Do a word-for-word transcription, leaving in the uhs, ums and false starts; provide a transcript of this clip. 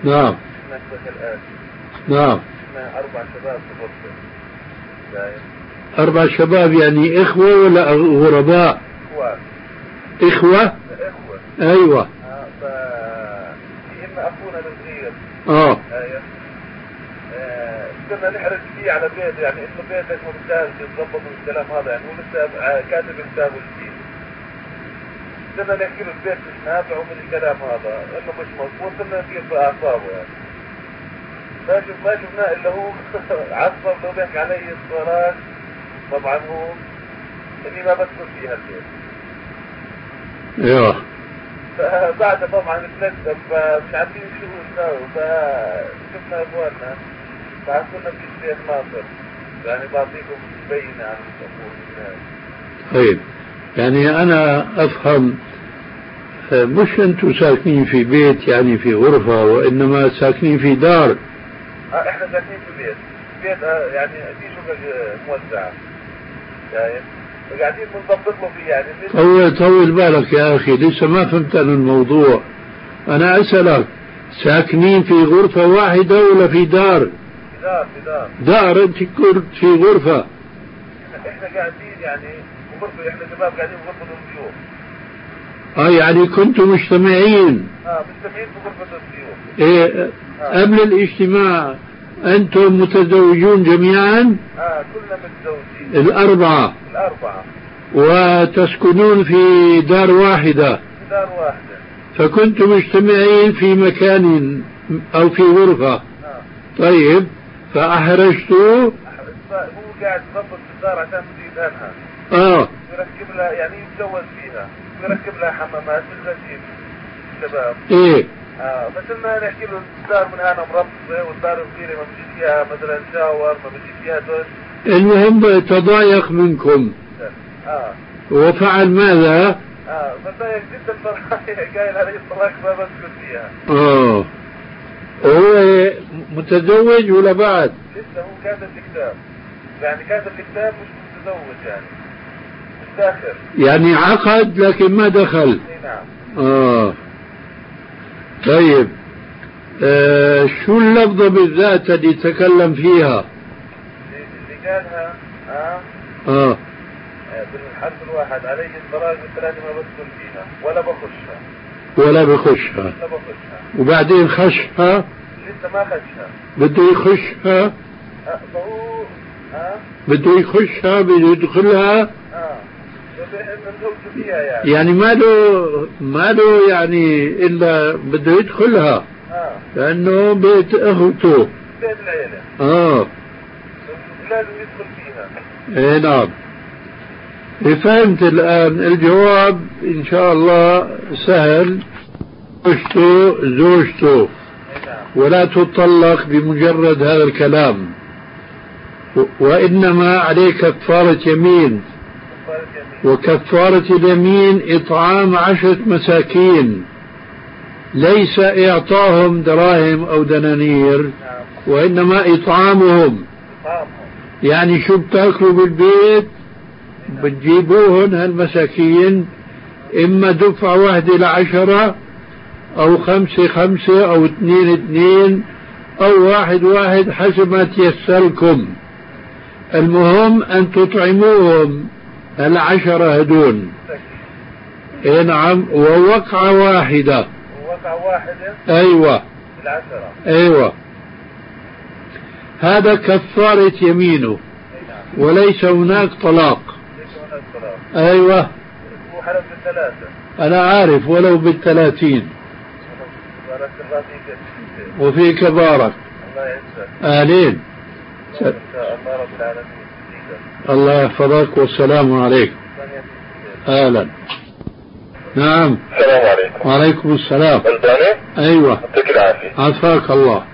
نعم. نعم. أربع شباب في غرفة. أربع شباب يعني إخوة ولا غرباء؟ إخوة. إخوة؟ إخوة. أيوة. آه ف إما أخونا الصغير. آه. أيوة. كنا نحرج فيه على بيت، يعني إنه بيتك ممتاز يتضبط من الكلام هذا، يعني هو لسه كاتب كتابه الجديد. كنا نحكي له البيت مش نافع ومن الكلام هذا، إنه مش مضبوط، كنا نجيب بأعصابه يعني. ما شف ما شفناه إلا هو عصب لو بيحكي علي الصلاة. طبعا هو إني ما بدخل فيها البيت. ايوه. فبعد طبعا بنكتب مش عارفين شو نسوي، فشفنا اخواننا فحصلنا في الشيخ ناصر، يعني بعطيكم بينة عن الأمور. طيب يعني أنا أفهم مش أنتم ساكنين في بيت يعني في غرفة، وإنما ساكنين في دار. اه احنا ساكنين في بيت بيت اه يعني في شقق موزعة يعني وقاعدين بنضبط له فيه يعني. طول طول بالك يا أخي، لسه ما فهمت أنا الموضوع. أنا أسألك ساكنين في غرفة واحدة ولا في دار؟ في دار في دار دار أنت كنت في غرفة. احنا قاعدين يعني غرفة، احنا شباب قاعدين في غرفة الضيوف. اه يعني كنتم مجتمعين. اه مجتمعين في غرفة الضيوف. ايه آه. قبل الاجتماع أنتم متزوجون جميعا؟ اه كلنا متزوجين. الأربعة. الأربعة. وتسكنون في دار واحدة. في دار واحدة. فكنتم مجتمعين في مكان أو في غرفة. آه. طيب فأحرجتوا. هو قاعد يضبط الدار عشان تزيد أنها. اه يركب لها يعني يتجوز فيها، يركب لها حمامات بالمزيد شباب. ايه اه مثل ما نحكي له الدار من هنا مربطة والدار الصغيرة ما بيجي فيها مثلا شاور، ما بيجي فيها دوش. المهم تضايق منكم. اه وفعل ماذا؟ اه فتضايق جدا فرحانة قايل علي الطلاق ما بسكت فيها. اه هو متزوج ولا بعد؟ لسه هو كاتب الكتاب، يعني كاتب الكتاب مش متزوج يعني مش داخل. يعني عقد لكن ما دخل. نعم. اه طيب آه شو اللفظة بالذات اللي تكلم فيها؟ اللي قالها اه اه بالحرف الواحد علي الطلاق والثلاثة ما بدخل فيها ولا بخشها. ولا بخشها. لا بخشها. وبعدين خشها. لسه ما خشها. بده يخشها. اه فهو اه بده يخشها بده يدخلها. اه فيها يعني. يعني ما له ما له يعني إلا بده يدخلها. آه. لأنه بيت أخته. بيت العيلة. آه. لازم يدخل فيها. إيه نعم. فهمت الآن الجواب إن شاء الله سهل. زوجته زوجته ولا تطلق بمجرد هذا الكلام، وإنما عليك كفارة يمين، وكفارة اليمين إطعام عشرة مساكين، ليس إعطاهم دراهم أو دنانير، وإنما إطعامهم. يعني شو بتاكلوا بالبيت بتجيبوهن هالمساكين، إما دفعة واحدة لعشرة أو خمسة خمسة أو اثنين اثنين أو واحد واحد حسب ما تيسركم. المهم أن تطعموهم العشرة هدون. إيه نعم. ووقعة واحدة. ووقعة واحدة. أيوة. العشرة. أيوة. هذا كفارة يمينه. وليس هناك طلاق. ليس هناك طلاق. أيوة. هو حلف بالثلاثة. أنا عارف ولو بالثلاثين. بارك الله فيك. وفيك بارك. الله يعزك. آلين. إن شاء الله رب العالمين. الله يحفظك والسلام عليكم. أهلا. نعم. السلام عليكم. وعليكم السلام. الباني. أيوة. يعطيك العافية. عافاك الله.